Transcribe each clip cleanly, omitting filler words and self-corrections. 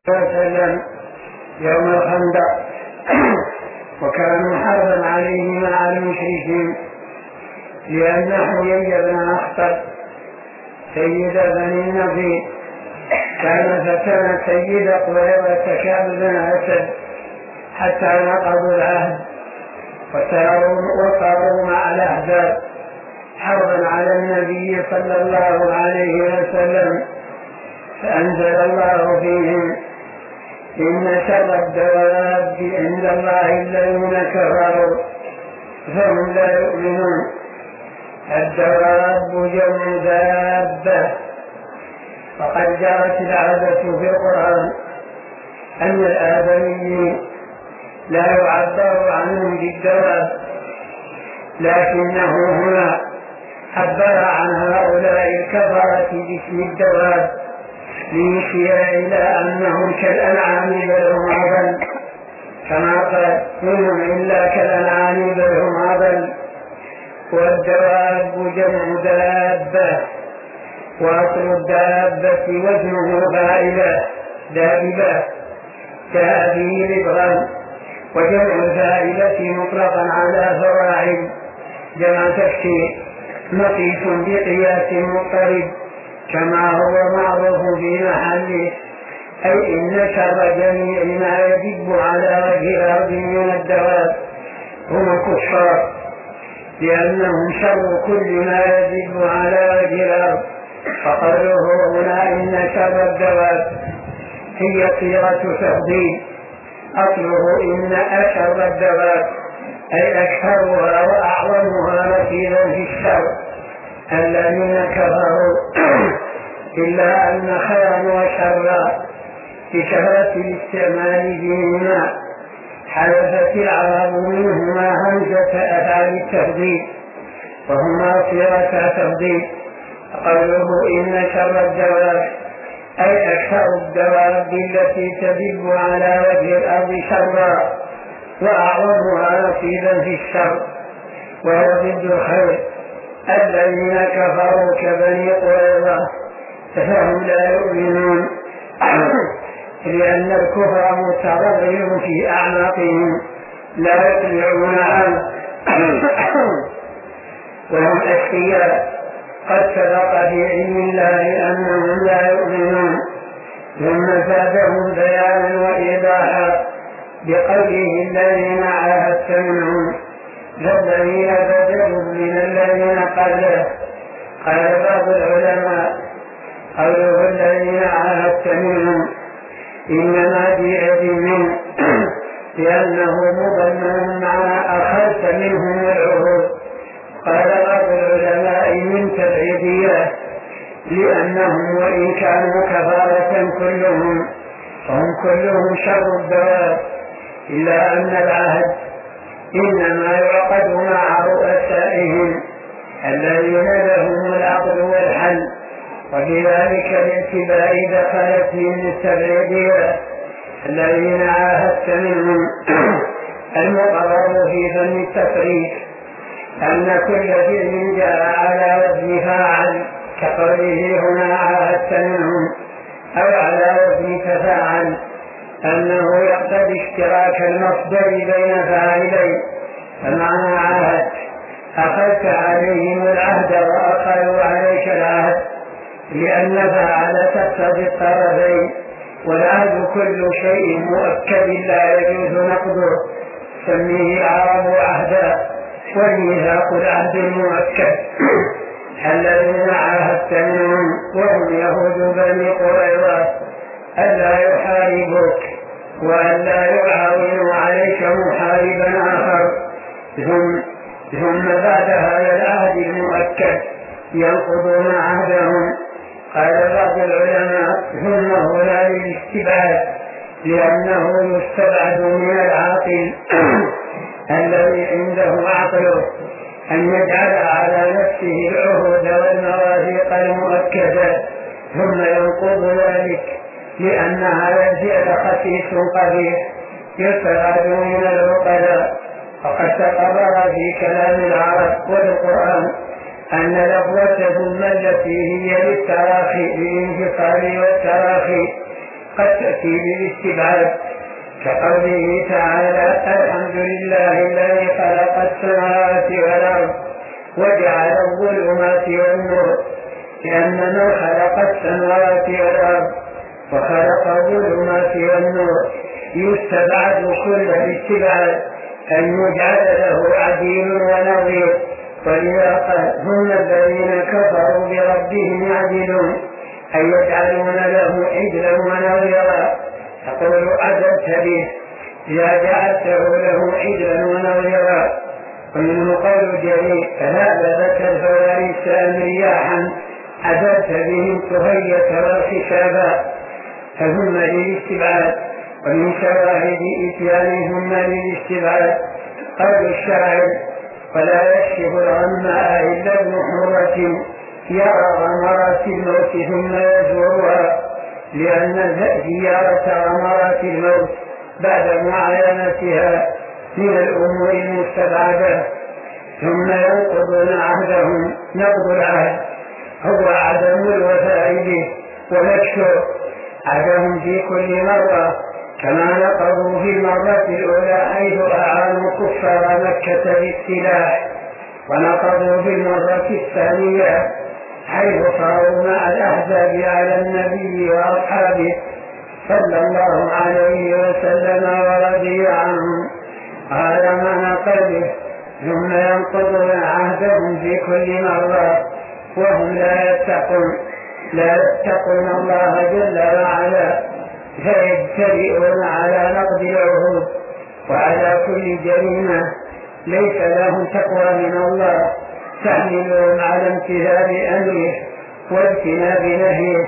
وسلم يوم الخندق وكانوا حربا عليه مع المشركين، لأن حيي بن أخطب سيد بني النضير كان فتن سيد قريظة كعب بن أسد حتى نقضوا العهد وصاروا مع الأحزاب حربا على النبي صلى الله عليه وسلم. فأنزل الله فيهم: إن شر الدواب عند الله الذين كفروا فهم لا يؤمنون. الدواب جمع دابة. وقد جرت العادة في القرآن أن الآدميين لا يعبر عنهم بالدواب، لكنه هنا عبر عن هؤلاء الكفرة باسم الدواب ليشير إلى أنهم كالأنعام بل هم أضل، كما قال: منهم إلا كالأنعام بل هم أضل. والدواب جمع دابة، وأصل الدابة وزنه داببة جاء به لبغا، وجمع الفاعلة مطلقا على فواعل جمع تفسير مقيس بقياس مضطرب كما هو معروف في محله، أي إن شر جميع ما يدب على وجه الأرض من الدواب هم الكفار، لأنهم شر كل ما يدب على وجه الأرض. فقوله هنا إن شر الدواب هي صيغة تفضيل، أصله إن أشر الدواب أي أكثرها وأعظمها نفيذا في الشر الذين كفروا، إلا أن خيرا وشرا بكثرة الاستعمال فيهما حذفت العرب منهما همزة أفعال التفضيل وهما صيغة تفضيل. قوله إن شر الدواب أي أكثر الدواب التي تدب على وجه الأرض شرا وأعظمها نصيبا في الشر، وهو ضد الخير الذين كفروا كبني قريظة فهم لا يؤمنون، لأن الكفر متغير في أعناقهم لا يطلعون عنه وهم أشقياء قد سبق في علم الله أنهم لا يؤمنون. ثم زادهم بيانا وإيضاحا بقوله الذين عاهدت منهم فالذين بدلوا من الذين قبله. قال بعض العلماء قوله الذين عاهدت منهم إنما بيد منه لأنه مضمن مع أخذت منهم العهود. قال بعض العلماء من تبعيدية، لأنهم وإن كانوا كفارة كلهم فهم كلهم شر الدواب، إلا أن العهد إنما يعقد مع رؤسائهم الذين لهم العقد والحل، وبذلك الاتباع دخلت فيهم التبعيدية الذين عاهدت منهم. المقرر في فن التصريف أن كل فعل جاء على وزن فاعل كقوله هنا عاهدت منهم أو على وزن تفاعل أنه يقتضي اشتراك المصدر بين فاعلين. فمعنى عاهدت أخذت عليهم العهد وأخذوا عليك العهد، لأن فاعل تقتضي الطرفين، والعهد كل شيء مؤكد لا يجوز نقضه سميه العرب عهدا، والميثاق العهد المؤكد. الذين عاهدت منهم وهم يهود بني قريظة ألا يحاربوك وألا يعاونوا عليك محاربا آخر، ثم بعد هذا العهد المؤكد ينقضون عهدهم. قال بعض العلماء ثم هنا للاستبعاد، لأنه يستبعد من العاقل الذي عنده عقله أن يجعل على نفسه العهود والمواثيق المؤكدة ثم ينقض ذلك، لأن هذا الفعل خسيس قبيح يستبعد من العقلاء. وقد تقرر في كلام العرب والقرآن أن لفظة ثم التي هي للتراخي للانفصال والتراخي قد تأتي بالاستبعاد، كقوله تعالى: الحمد لله الذي خلق السماوات والأرض وجعل الظلمات والنور، لأن من خلق السماوات والأرض وخلق الظلمات والنور يستبعد كل الاستبعاد أن يجعل له عديل ونظير. ولذا قال: هم الذين كفروا بربهم يعدلون، أي يجعلون له عدلا ونظيرا. تقول: عدلت به، إذا جعلته له عدلا ونظيرا. ومنه قول جرير: فهذا لك الفوارس رياحا عدلت بهم تهية والخشابا. فهم للاستبعاد، ومن شواهد إتيانهم للاستبعاد قول الشاعر: ولا يكشف الغماء إلا ابن حرة يرى غمرات الموت ثم يزورها، لأن زيارة غمرات الموت بعد معاينتها من الأمور المستبعدة. ثم ينقضون عهدهم. نقض العهد هو عدم الوفاء به ونكشه عهدهم في كل مرة، كما نقضوا في المرة الأولى حيث أعانوا كفار مكة بالسلاح، ونقضوا في المرة الثانية حيث صاروا مع الأحزاب على النبي وأصحابه صلى الله عليه وسلم ورضي عنهم. هذا معنى قوله: ثم ينقضون عهدهم في كل مرة وهم لا يتقون الله جل وعلا، فيجترئون على نقض العهود وعلى كل جريمة ليس لهم تقوى من الله تحملهم على امتثال أمره واجتناب نهيه.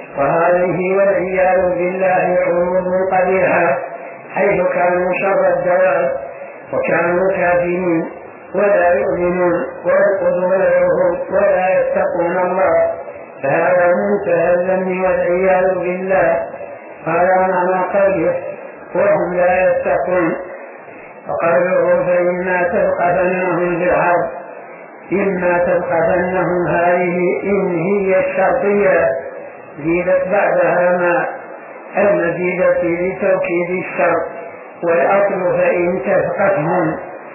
وهذه والعياذ بالله عروض قبيحة، حيث كانوا شر الدواب وكانوا كافرين ولا يؤمنون وينقضون العهود ولا يتقون الله، فهذا منتهى الذم والعياذ بالله. هذا معنى قوله: وهم لا يتقون. وقوله: فإما تثقفنهم في الحرب. إما تثقفنهم، هذه إن هي الشرطية زيدت بعدها ما المزيدة لتوكيد الشرط، والأصل فإن تثقفهم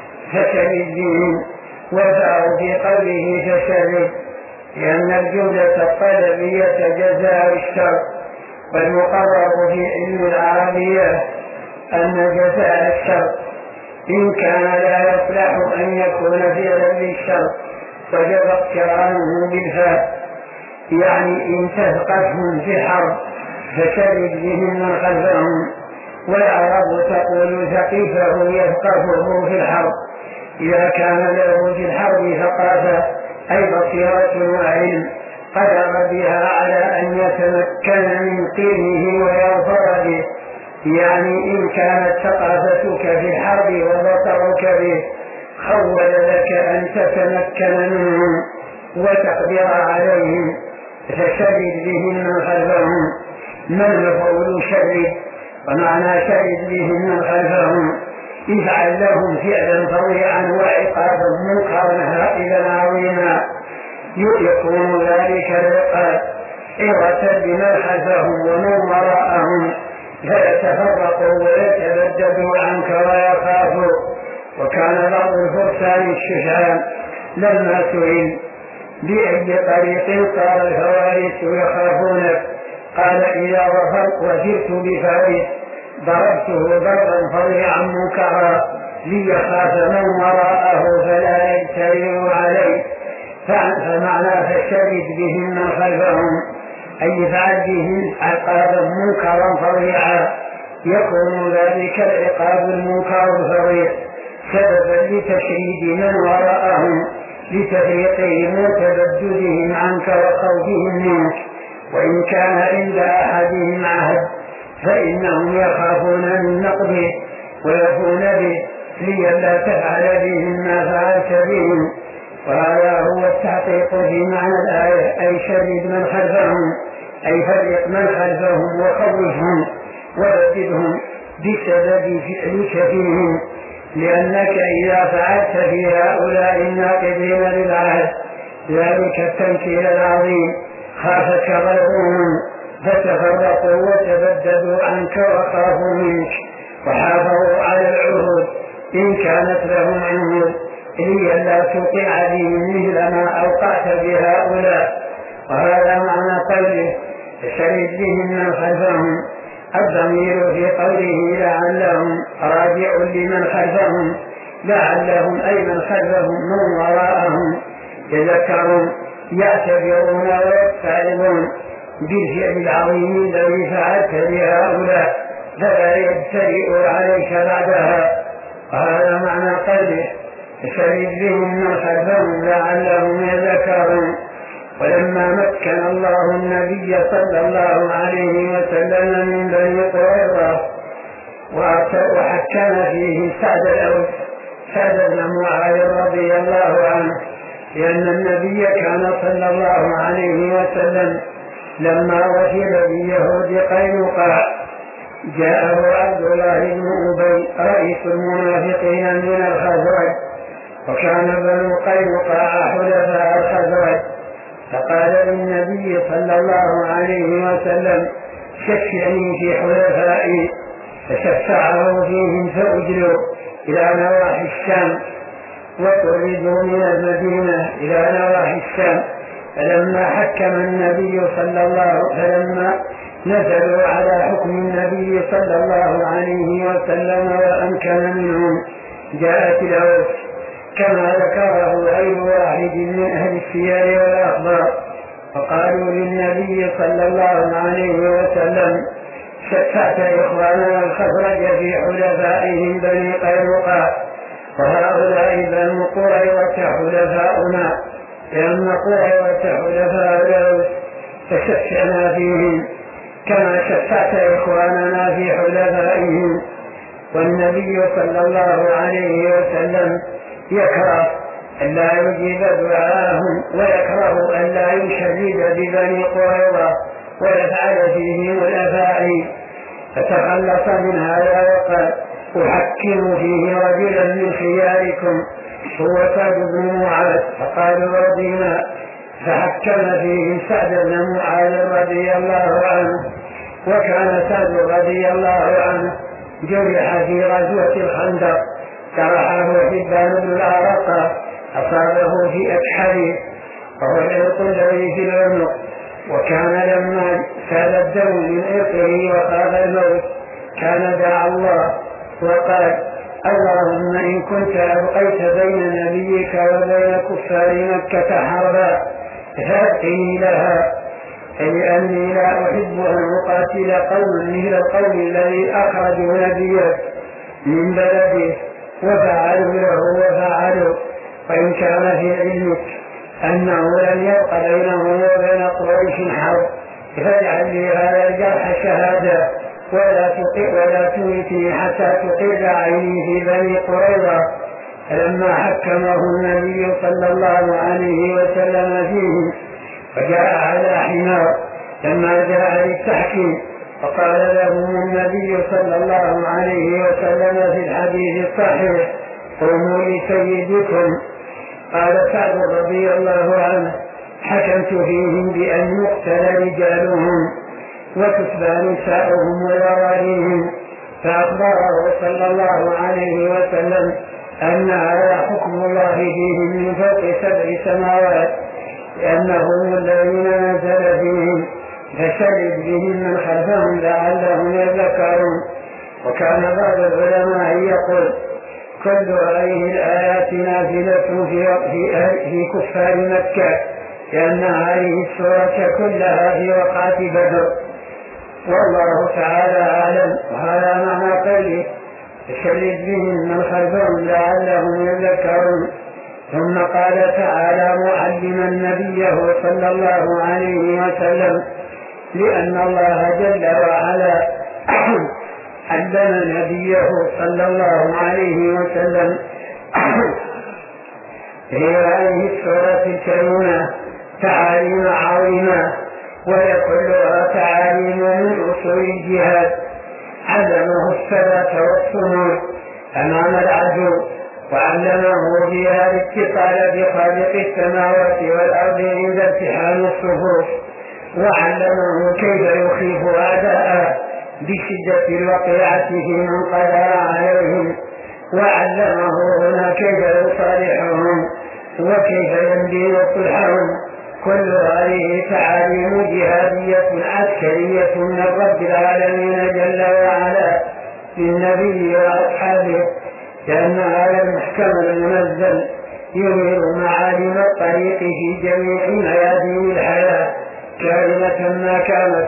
فشرد بهم، وفعوا في قوله فشرد، لأن الجملة الطلبية جزاء الشرط. والمقرر في علم العربية أن جزاء الشرط إن كان لا يصلح أن يكون فعلا للشرط وجب اقترانه بالفاء، يعني إن تثقفهم في حرب فشرد بهم من خلفهم. والعرب تقول: ثقيفه يثقفه في الحرب، إذا كان له في الحرب ثقافة أي بصيرة وعلم قدر بها على أن يتمكن من قيمه ويظفر به، يعني إن كانت ثقافتك في الحرب وبصرك به خول لك أن تتمكن منهم وتقدر عليهم، فشرد بهم من خلفهم. ما المفعول شرد؟ ومعنى شرد بهم من خلفهم: افعل لهم فعلا فظيعا وعقابا منكرا هائلا عظيما، يكون ذلك العقاب عظة لمن خلفهم ومن وراءهم، فيتفرقوا ويتبددوا عنك ويخافوا. وكان بعض الفرسان الشجعان لما سئل: بأي طريق صار الفوارس يخافونك؟ قال: إذا وفرت بفارس ضربته ضربا فظيعا منكرا ليخاف من وراءه فلا يجترئ عليه. فمعنى فشرد بهم من خلفهم أي فعل بهم عقابا منكرا فظيعا، يكون ذلك العقاب المنكر الفظيع سببا لتشريد من وراءهم لتفريقهم وتبددهم عنك وخوفهم منك. وإن كان عند أحدهم عهد فإنهم يخافون من نقضه ويفون به لئلا تفعل بهم ما فعلت بهم. وهذا هو التحقيق في معنى الآية: أي شرد من خلفهم، أي فرق من خلفهم وخوفهم ورددهم بسبب فعلك فيهم، لأنك إذا فعلت في هؤلاء الناقضين للعهد ذلك التمثيل العظيم خافك غيرهم فتفرقوا وتبددوا عنك وخافوا منك وحافظوا على العهود إن كانت لهم عهود لئلا توقع بهم مثل ما أوقعت بهؤلاء. وهذا معنى قوله فشرد بهم من خلفهم. الضمير في قوله لعلهم راجع لمن خلفهم، لعلهم أي من خلفهم من وراءهم يذكرون يعتبرون ويستعرضون بالفعل العظيم الذي فعلت بهؤلاء فلا يجترئ عليك بعدها. وهذا معنى قوله فشرد بهم من خلفهم لعلهم يذكرون. ولما مكن الله النبي صلى الله عليه وسلم من بني قريظة وحكم فيه سعد بن معاذ رضي الله عنه، لأن النبي كان صلى الله عليه وسلم لما وفد باليهود قينقاع جاءه عبد الله بن أبي رئيس المنافقين من الخزرج، وكان بنو قينقاع حلفاء الخزرج، فقال للنبي صلى الله عليه وسلم شفعني في حلفائي، فشفعه فيهم فأجلوا إلى نواحي الشام وطردوا من المدينة إلى نواحي الشام. فلما نزلوا على حكم النبي صلى الله عليه وسلم وأمكن منهم جاءت الأوس كما ذكره غير واحد من أهل السير والأخبار، فقالوا للنبي صلى الله عليه وسلم شفعت إخواننا الخزرج في حلفائهم بني قينقاع، وهؤلاء بنو قريظة حلفاؤنا، لأن قريظة حلفاء الأوس فشفعنا فيهم كما شفعت إخواننا في حلفائهم. والنبي صلى الله عليه وسلم يكره أن لا يجيب دعاءهم ويكره أن لا يشدد ببني قريظة ويفعل فيهم الأفاعي، فتخلص من هذا وقال أحكم فيه رجلا من خياركم هو سعد بن معاذ، فقالوا رضينا، فحكم فيهم سعد بن معاذ رضي الله عنه. وكان سعد رضي الله عنه جرح في غزوة الخندق، جرحه حبان بن العرقة أصابه في أكحله وهو العرق الذي في العنق، وكان لما سال الدم من عرقه وخاف الموت كان دعا الله وقال اللهم إن كنت أبقيت بين نبيك وبين كفار مكة حربا فأبقني لها، لأني لا أحب أن أقاتل قوم مثل القوم الذي أخرجوا نبيه من بلده وفعلوا له وفعلوا، وإن كان في علمك أنه لم يبق بينه وبين قريش حرب فاجعل لي هذا الجرح شهادة ولا تميتني حتى تقر عيني في بني قريظة. فلما حكمه النبي صلى الله عليه وسلم فيه فجاء على حمار لما جاء للتحكيم، فقال لهم النبي صلى الله عليه وسلم في الحديث الصحيح قوموا لسيدكم. قال سعد رضي الله عنه حكمت فيهم بأن يقتل رجالهم وتتبى نساؤهم وذراريهم، فأخبره صلى الله عليه وسلم أن هذا حكم الله فيهم من فوق 7 سماوات، لأنهم الذين نزل فيهم فشرد بهم من خلفهم لعلهم يذكرون. وكان بعض العلماء يقول كل هذه الآيات نازلة في كفار مكة، لأن هذه السورة كلها في وقعة بدر، والله تعالى أعلم. وهذا معنى قوله فشرد بهم من خلفهم لعلهم يذكرون. ثم قال تعالى معلما نبيه صلى الله عليه وسلم لأن الله جل وعلا علم نبيه صلى الله عليه وسلم في هذه السورة الكريمة تعاليم عظيمة، وهي كلها تعاليم من أصول الجهاد، علمه الثبات والصمود أمام العدو، وعلمه بها الاتصال بخالق السماوات والأرض عند امتحان الصفوف، وعلمه كيف يخيف أعداءه بشدة الوقيعة في من قدر عليهم، وعلمه هنا كيف يصالحهم وكيف ينبي صلحهم. كل هذه تعاليم جهادية عسكرية من رب العالمين جل وعلا للنبي وأصحابه، لأن هذا المحكم المنزل يظهر معالم الطريق في جميع ميادين الحياة كائنة ما كانت.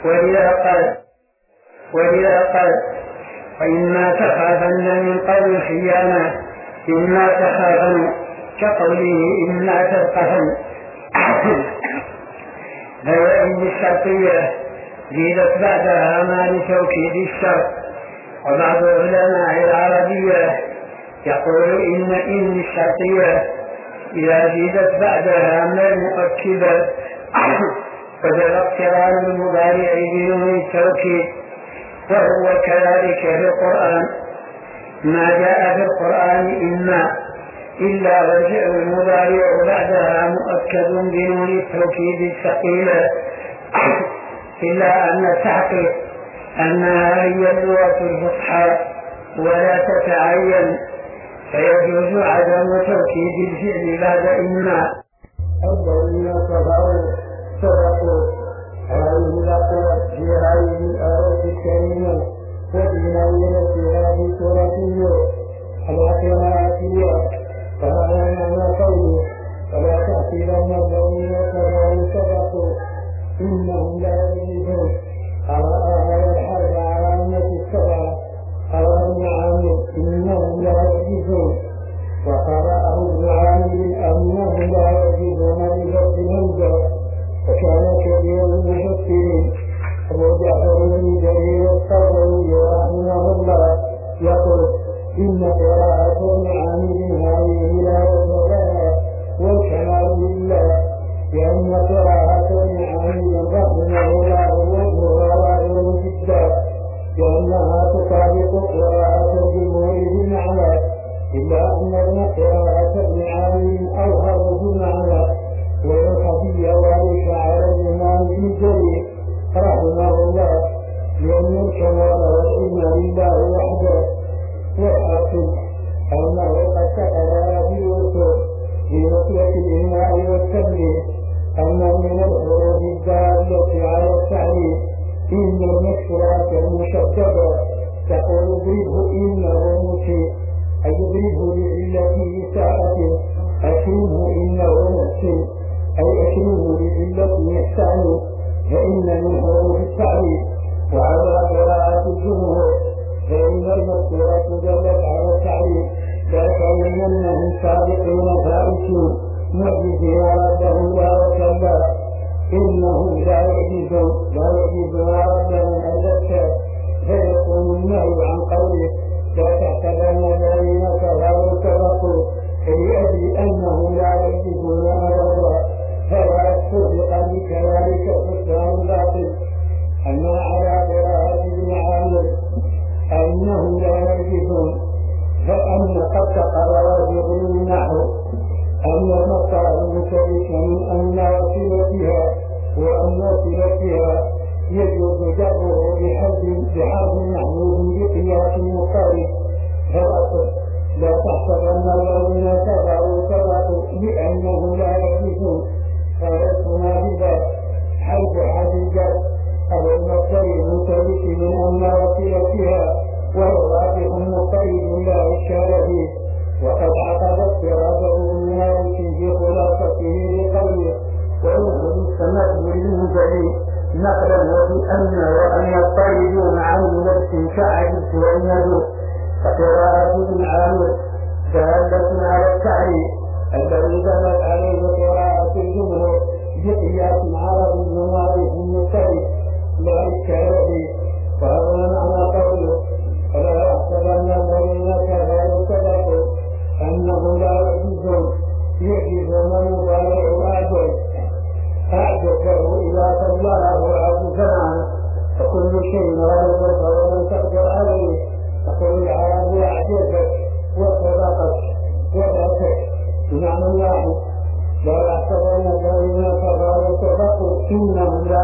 ولذا قال وإما تخافن من قوم خيانة إما تخافن، كقوله إما تلقفن. فهي إن الشرطية زيدت بعدها ما لتوكيد الشرط. وبعض علماء العربية يقول إن الشرطية إذا زيدت بعدها ما المؤكدة فدل اقتران المضارع بدون التوكيد. وهو كذلك في القرآن، ما جاء في القرآن إما إلا والفعل المضارع بعدها مؤكد بدون التوكيد الثقيلة، إلا أن التحقيق أنها هي اللغة الفصحى ولا تتعين، فيجوز عدم توكيد الفعل بعد إما. الذين كفروا صدقوا هذه الأقوال في هذه الآية الكريمة وبنينا في هذه سورة النور على قراءة اليوم. فهذا معنى قوله فلا تحسبن الذين كفروا صدقوا إنهم لا يكذبون. قرأ هذا الحرب على أمة السبعة قال ابن عامر إنهم لا يكذبون، وقرأه ابن عامر أنهم لا يكذبون بفتح الهمزة، وكان كبير المفسرين أبو جعفر بن جرير الطبري رحمه الله يقول إن قراءة ابن عامر هذه لا وجه لها والكمال لله، لأن قراءة ابن عامر رحمه الله وجهها ظاهر جدا، لأنها تطابق قراءة الجمهور بالمعنى، إلا أن قراءة ابن عامر أظهر بالمعنى. ويحكي ذلك على الإمام ابن جرير رحمه الله، لأن الكمال والعلم لله وحده. والحاصل أنه قد تقرر في الوصول في مسلك الإماء والتبليغ أن من الحروف الدالة على التعليم إن المكسورات المشددة تقول اضربه إنه مسيء، أي اضربه لعلة إساءته، أكرمه إنه محسن، أي أكرمه لعلة إحسانه، فإن من حروف التعليم. وعلى قراءة الجمهور فإن المكسورات دلت على التعليم، لكن أنهم سابقين فائزون معجزين ربهم لا وكلا، إنهم لا يعجزون ربهم أجزاء. فيكون النهي عن قوله لا تحسبن الذين كفروا سبقوا لأجل أنه لا يعجزون أبدا، فلا صدق بكذلك خسران باطل. أما على قراءة ابن عامر أنهم لا يعجزون، فأن قد تقرر في علم النحو أن المصدر المشترك من أن وصلتها وأن وصلتها يجوز جره بحرف محذوف بقياس مقارب. فالأصل لا تحسبن الذين كفروا سبقوا لأنهم لا يعجزون، فيكون بذلك حيث حديث أو المصدر المشترك من أن وصلتها والرافع مقيد لا إشكال فيه. وقد عقد اضطراده من مالك في خلاصته لقوله ويخرج السماء للمنزلين نقلا وبأن وأن يضطردوا مع النفس كعجز وإنه. فقراءة ابن عامر دالة على التعريف الذي دلت عليه قراءة الجمهور بقياس عربي واضح مختلف لا إشكال فيه. وهذا معنى قوله فلا يحسبن الذين كفروا سبقوا أنهم لا يعجزون. يعجزون مضارع أعجزه إذا صلاه عجزا عنه، فكل شيء غلبك ولم تقدر عليه. فقل العرب أعجزك وسبقك وبأتك بمعنى واحد. لا يحسبن الذين كفروا سبقوا إنهم لا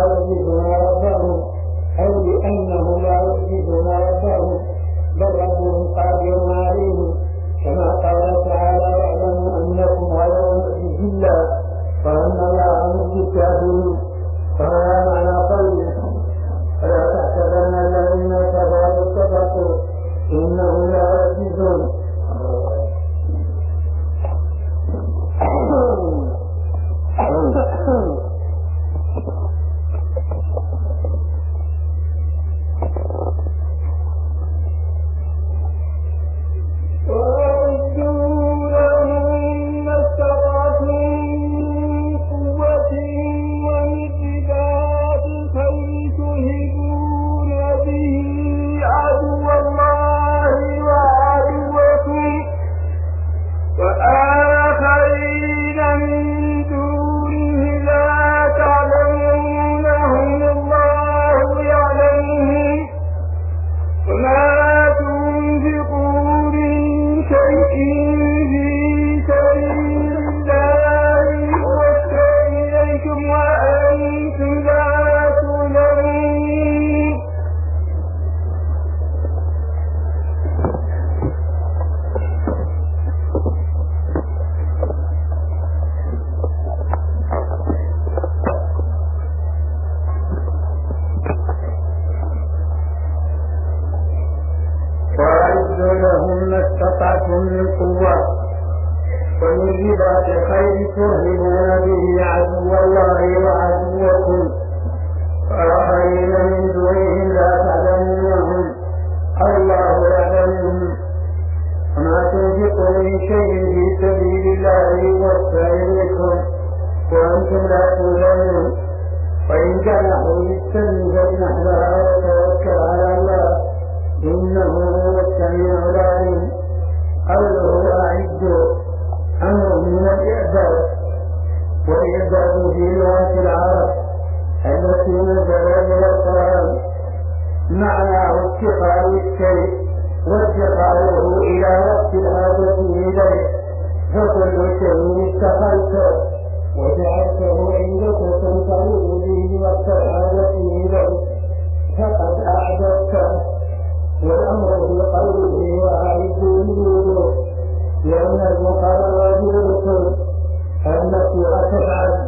ما استطعتم من قوة ومن رباط الخيل ترهبون به عدو الله وعدوكم وآخرين من دونهم لا تعلمونهم الله يعلمهم وما تنفقوا من شيء في سبيل الله يوفى إليكم وأنتم لا تظلمون وإن جنحوا للسلم فاجنح لها وتوكل على الله إنه هو السميع العليم. قوله أعدوا أمر من الإعداد، والإعداد في لغة العرب التي نزل بها القرآن معناه اتقاء الشيء واتقاؤه إلى وقت الحاجة إليه، فكل شيء اتخذته وجعلته عندك تنتظر به وقت الحاجة إليه فقد أعددته. والأمر في قوله وأعدوا للوضوء لأن المقرر بالرسول التي تفعل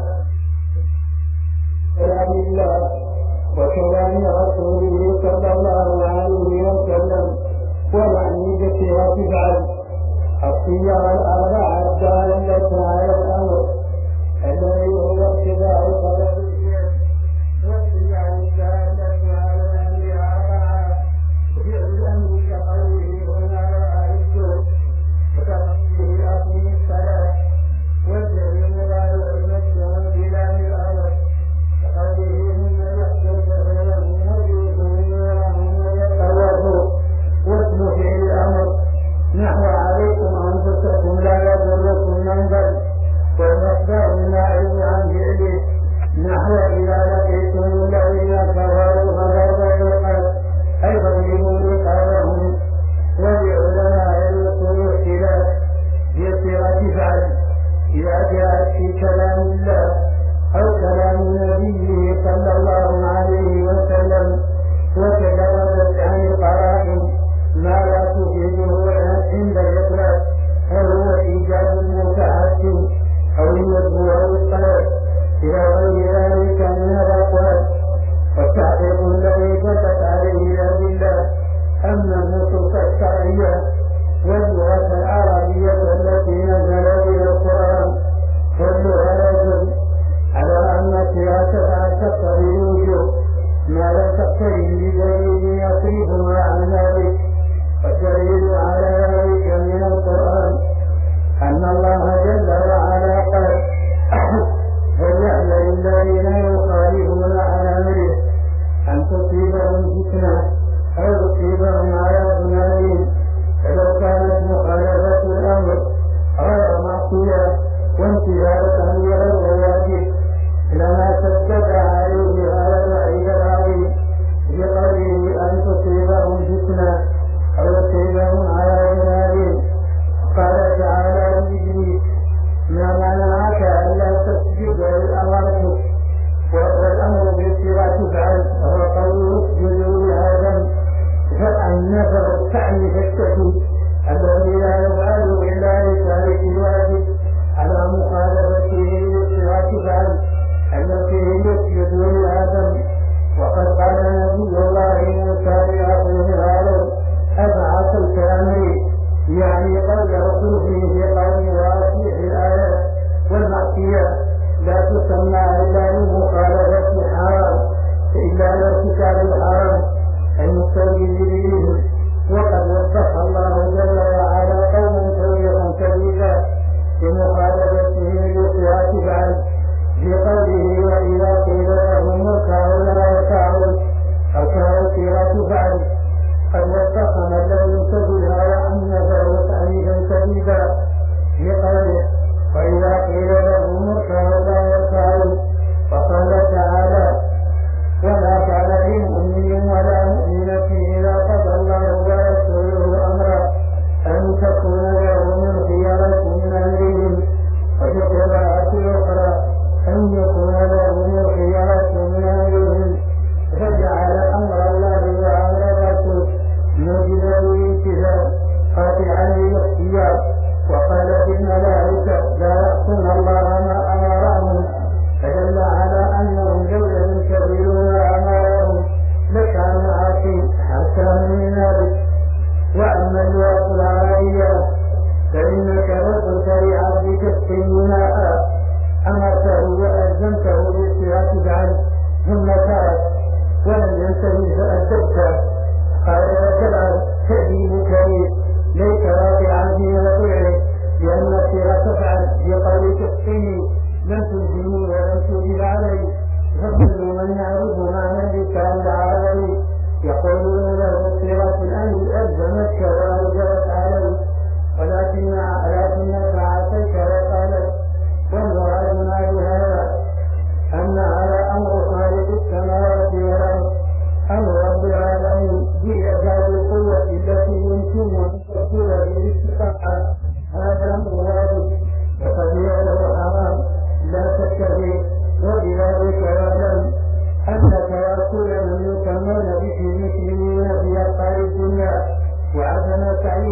كلام الله وكلام رسوله صلى الله عليه وسلم ومعني بها تفعل الصيغ الأربعة الدالة على الأمر الذي هو اتباع طلب الفعل، والصيغ الدالة على الأمر أربعة فعل الأمر كقوله هنا وأعدوا وكقوله أقم الصلاة، والفعل المضارع المشهور بلام الأمر كقوله هنا يحدث لهم وجوههم ويتوضوا، واسم فعل الأمر نحو عليكم أنفسكم لا يضركم من ضل، والمصدر النائب عن فعله نحو إذا لقيتم الذين كفروا فضربوا الرقاب أي فاضربوا رقابهم. ولعلماء الأصول اختلاف في صيغة فعل إذا جاءت في كلام الله أو كلام نبيه صلى الله عليه وسلم وتجاوزت عن القرائن ما لا تفيده عند الإطلاق، هل هو إيجاد المتعدد أو الندب أو الطلب إلى غير ذلك من الأقوال، والتحقيق الذي دلت عليه الأدلة أما النصوص الشرعية واللغة العربية التي نزل بها القرآن كلها يدل على أن سياسة تقتضي الوجوب ما لا تقتضي بدليل يصرفها عن ذلك. والدليل على ذلك من القرآن أن الله جل وعلا قال فليحذر الذين يخالفون عن أمره أن تصيبهم فتنة أو تصيبهم عذاب أليم. فلو كانت مخالفة الأمر غير معصية وانتهاء غير الواجب لما شدد عليه هذا الوعيد العظيم بقوله أن تصيبهم فتنة أو تصيبهم عذاب أليم. قال تعالى لإبليس ما منعك ألا تسجد لأمرك، والأمر بالصيغة تفعل وهو قول اسجدوا لآدم، فالنفر السعي فالتكي الذي لا يفعل إلا لتارك الواجب على مخالفته بالصيغة تفعل التي يسجدوا لآدم. وقد قال نبي الله موسى لأخيه هارون أفعصيت أمري، يعني قول رسوله في قول واضح الآيات، والمعصية لا تسمى إلا لمخالفة حرام إلا لارتكاب الحرام المستوجب به. وقد وصف الله جل وعلا قوما توبيخا كبيرا بمخالفته بالصيغة فعل في قوله وإذا قيل لهم اركعوا لا يركعون، اركعوا صيغة فعل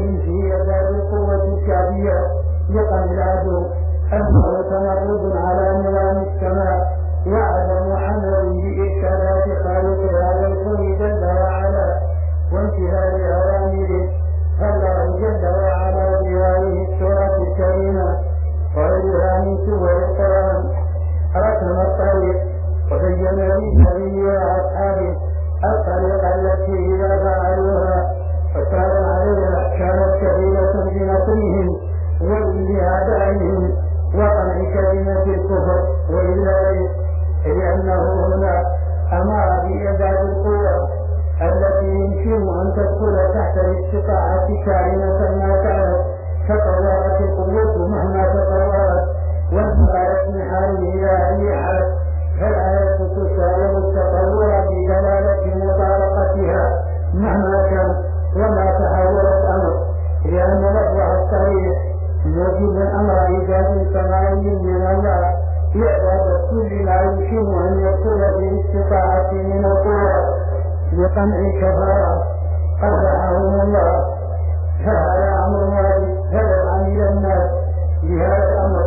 وقوله في إعداد القوة الشعبية لقم العدو أنه تمرد على نظام السماء وعدم حمل بإرشادات خالقها والكون جل وعلا وانتهاء أوامره. فالله جل وعلا بهذه السورة الكريمة وغيرها من سور القرآن رسم الطريق وبين للنبي وأصحابه الطريق التي إذا فعلوها فساروا عليها كانت كبيرة بنصرهم وبأعدائهم وقمع كلمة الكفر والإله، لأنه هنا أمر بإعداد القوة التي يمكن أن تدخل تحت الاستطاعة كائنة ما كانت، تطورت القوة مهما تطورت وانتقلت من حال إلى أي حال، فالآية تساوي التطور بدلالة مطابقتها مهما كان وما تحول الأمر، لأن لفظها الصريح يجب الأمر إيجاد سماوي من الله إعداد كل ما يمكن أن يكون بالاستطاعة من القوة لقمع كفارة قدرهم الله. فهذا أمر واجب فلو عمل الناس بهذا الأمر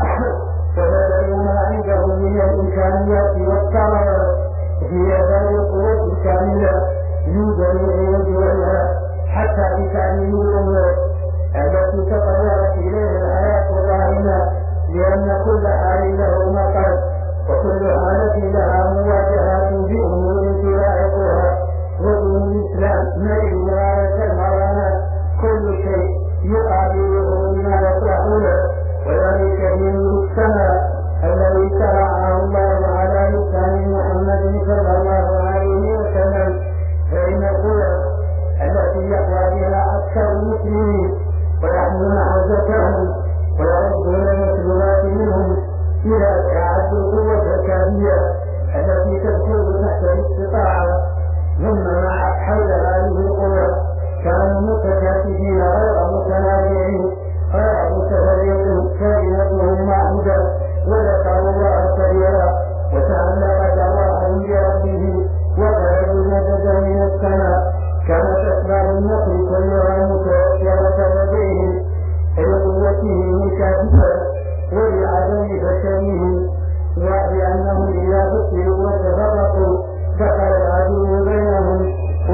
وبدأوا ما عندهم من الإمكانيات والثمرات في إعداد القوة الكاملة يوجد وجوهها حتى بتعليم الأمور التي تطورت إليها الحياة الراهنة، لأن كل حال له مقال وكل حالة لها مواجهات بأمور تلاحقها، ودين الإسلام نجد غاية المرانة كل شيء يقابله بما يطرح له، وذلك دين السماء الذي شرعه الله على لسان محمد صلى الله عليه وسلم. فإن القوى التي يقوى بها أكثر المسلمين ويحملون حوزتهم ويردون المسلمات منهم إلى ساعة القوة الكافية التي تدخل تحت الاستطاعة، ثم مع حول هذه القوى كانوا متكاتفين غير متنازعين غير متفرقين كلمتهم واحدة، وذكروا الله كثيرا وتعلق دعواهم بربه وقالوا مددا من السماء. كانت أسباب النصر كلها متوفرة لديهم لقوته كافية ولعدم فشله، ولأنهم إذا فصلوا وتفرقوا دخل العدو بينهم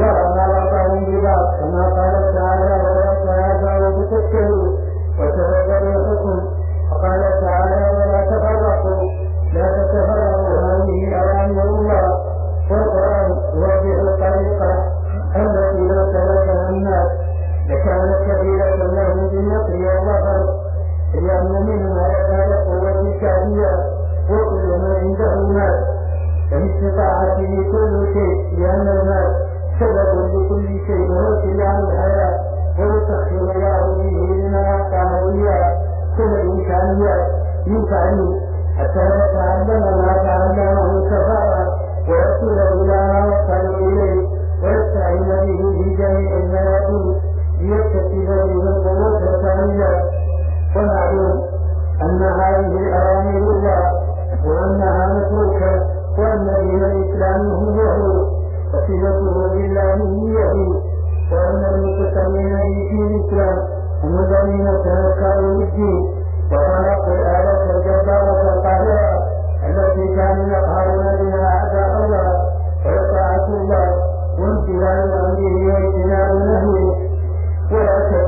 وربطهم ببعض، كما قال تعالى ولا تنازعوا فتفشلوا وتبدلوا الحكم، وقال تعالى ولا تفرقوا لا تتفرقوا. هذه أوامر الله والقرآن يوضح الطريقة التي لو سلكها الناس لكانت كبيرة لهم بالنصر والظفر، لأن منها إعداد قوة كافية وكل ما عنده المال فالاستطاعة لكل شيء، لأن المال سبب لكل شيء ووسيلة الحياة، ويسخر الله به لما أعطاه إياه كل الإمكانيات من تعليم حتى يتعلم ما تعلمه كفارا ويصل إلى ما وصل إليه ويستعين به في جميع الميادين ليكتسب به القوة الكاملة. ونعلم أن هذه الأوامر الله وأنها متروكة، وأن دين الإسلام هو وصفته بالله هي، وأن المتسمين به في الإسلام هم الذين تنكروا بالدين وخلقوا الآلة الجبارة القاهرة التي كانوا يقهرون بها أعداء الله ويطاعة الله وامتثال أمره واجتناب نهيه. ولا شك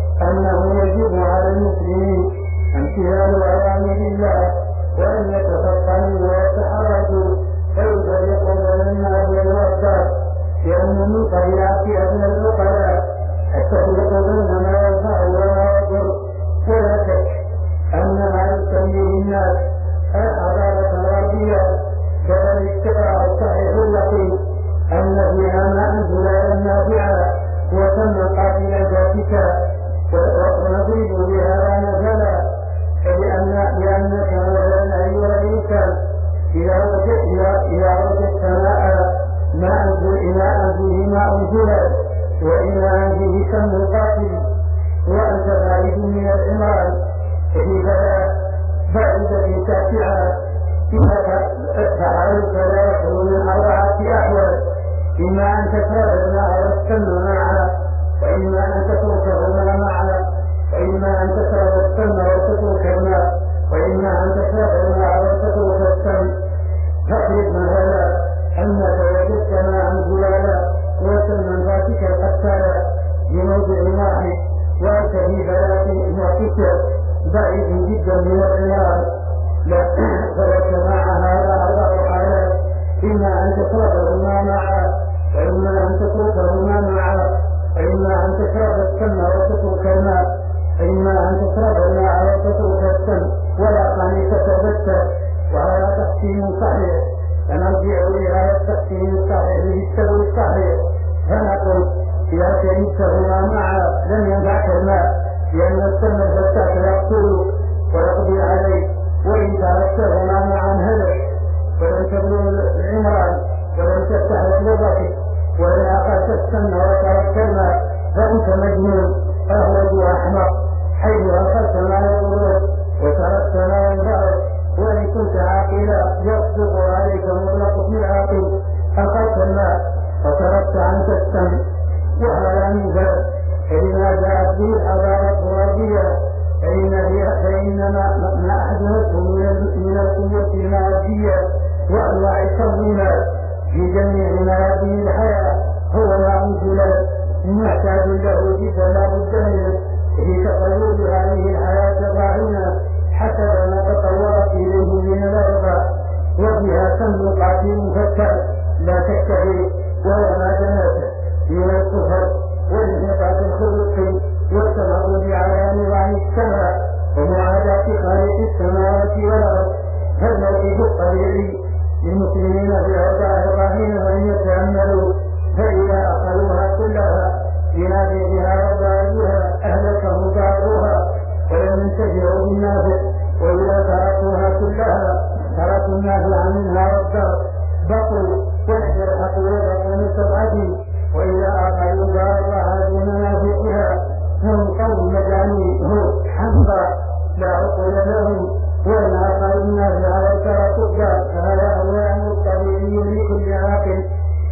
أنه يجب على المسلمين امتثال أوامر الله وأن يتفطنوا ويتحركوا فيفرقوا بين الناس والوحدات، لأن من طبيعة أبناء العقلاء التفريق بين ما ينفع وما يضر. ولا شك أن ما يسميه الناس الحضارة الغربية بل الاتباع الصحيح اليقين أن فيها ما أنزل النافعة وتم قاتل ذاتك ونضرب بها نزلا، لأنك مثلا أيها الإنسان إذا وجدت ماء إناء فيه ماء جلد وإناء فيه سم قاتل وأنت بعيد من العمران فإذا بعد تاسعة فعلت لا يخلو من 4 أحوال: إما أن تكره الماء والسم معه، وإما أن تتركه تشرب السم وتترك الماء، إما أن تشرب الماء وتترك السم ولا قانية تبتر، وهذا تقسيم صحيح. فنرجع إلى هذا التقسيم الصحيح للسبب الصحيح، فنقول إذا شربتهما معا لم ينفعك الماء، لأن السم الفتاك يقتل ويقضي عليه، وإن تركتهما معا هلك، ولم تبلغ العمران ولم تفتح لغتك، وإن أخذت السم وتركت الماء فأنت مجنون أهوج أحمق، حيث أخذت ما يضرك وتركت ما ينفعك. وإن كنت عاقلا يصدق عليك مطلق في العاقل، أخذت الماء وتركت عنك السم، وهذا من ذلك. فلما جاءت به الحضارة الغربية فإنما ما أحدثته من القوة المادية وأنواع التنظيمات في جميع ميادين الحياة هو ما أنزل محتاج له جدا لا بد منه في تطور هذه الحياة الراهنة حسب ما تطورت إليه من الأرض، وفيها تنبقات مفكر لا تكتفي، وهو ما جنت من الكفر والانحطاط الخلقي والتمرد على نظام السماء ومعاداة خالق السماوات والأرض. فالموقف الطبيعي للمسلمين في أوضاع الراهنة أن يتأملوا، فإذا أخذوها كلها بنافذها وضارها أهلكهم ضارها ولم ينتفعوا بالنافع، وإذا تركوها كلها تركوا النافع منها والضار بقوا واسترحقوا وبقوا مستضعفين، وإذا أخذوا ضارها دون نافعها هم قوم مجانين هم حمضى لا عقل لهم، وإن أخذوا النافع وتركوا الضار فهذا هو الأمر الطبيعي لكل عاقل.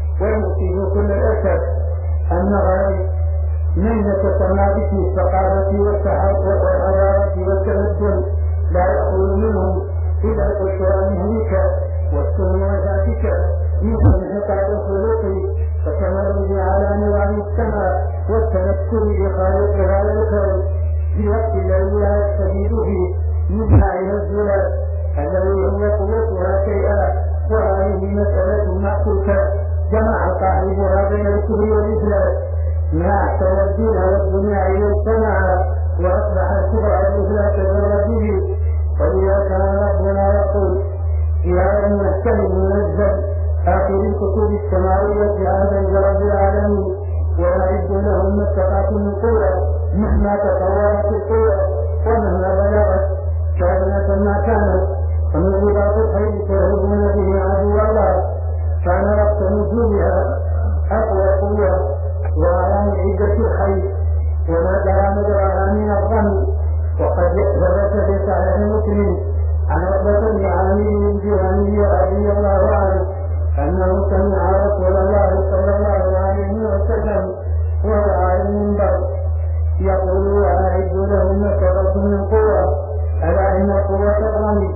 ويمكن كل الأسف أن غير من يتسمى باسم الثقافة والحضارة والتمدن لا يأخذ منهم إلا القشور المهلكة والسم وذاتك مثل انحطاط الخلق والتمرد على نظام السماء والتمثل بخالقها والكون في وقت الذي لا يستفيد فيه منها إلى الزلال الذي هو قوتها شيئا. وهذه مسألة معكوكة جمع صاحبها بين الكفر والإسلام، ما أحسن الدين والدنيا إلى السماء وأصبح الكفر والإسلام كفر به. وإذا كان ربنا يقول في هذا المحكم المنزل آخر الكتب السماوية عهدا برب العالمين ويعد لهم ما استطاعت من قوة مهما تطورت القوة ومهما بلغت كائنة ما كانت، ومن رباط الخير تهربون به عدو الله كان وقت نزولها أقوى قوة وعلى عدة الخير وما جرى مجراها من الظن. وقد ثبت في صحيح مسلم عن عقبة بن عامر الجهني رضي الله عنه أنه سمع رسول الله صلى الله عليه وسلم وهو على المنبر يقول وأعد لهم ما استطعت من قوة ألا إن قوة الرمي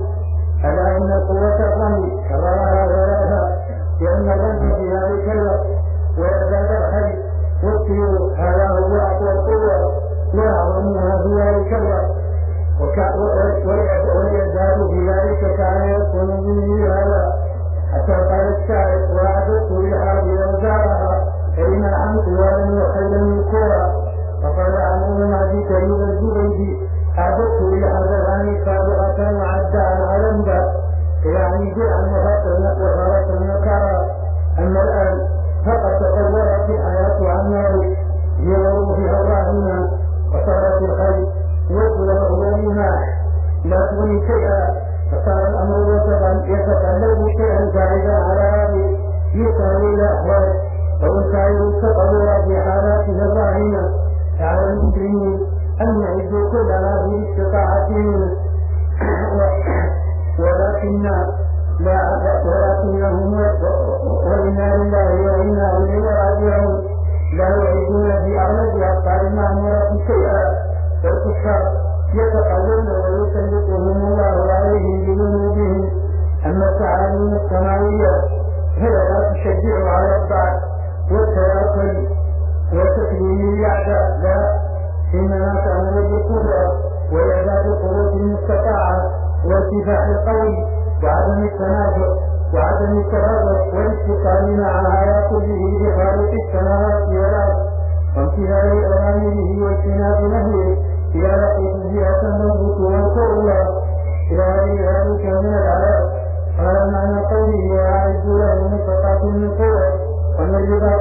كررها ثلاثة لأن الرمي في ذلك الوقت ويزداد الخير والطيور هذا هو أقوى القوة وأعظمها في ذلك الوقت ويزداد في ذلك كان يكون منه هذا حتى قال الشاعر وأعددت للحرب وزارها فإن الحمد ولم وخير من قوة. فقال عنه معدي كريم الزبيدي أعددت للحربان سابقة وعدى على الأنباء يعني جاء وفرط النكارة. أما الآن فقد تطورت الحياة عن نار يمر فيها الراهنة وصارت الخير والظلم والماح لا تغني شيئا، فصار الأمر يتقلب شيئا بعيدا على هذه يسهل الأحوال ويسهل التطور في حالاتها الراهنة. على المسلمين أن يعدوا كل ما في استطاعتهم ولكنهم وإنا لله وإنا إليه راجعون لا يعدون في أغلب أبطال المأمورة شيئا، والكفار يتقلون ويسلطهم الله عليهم بذنوبهم. أما التعاليم السماوية هي لا تشجع على الضعف والتواكل وتكليم الأعداء، لا إنما تأمر بالقدرة وإعداد قوة المستطاعة وارتفاع القول وعدم التنازع وعدم التفرق والاستقامة مع هذا كله بخالق السماوات والأرض وامتثال بامتثال أوامره واجتناب نهيه إذا لقيت فئة تنبت واذكروا الله إلى ذلك من العذاب. قال معنى قوله وأعدوا لهم ما استطعتم من قوة ومن رباط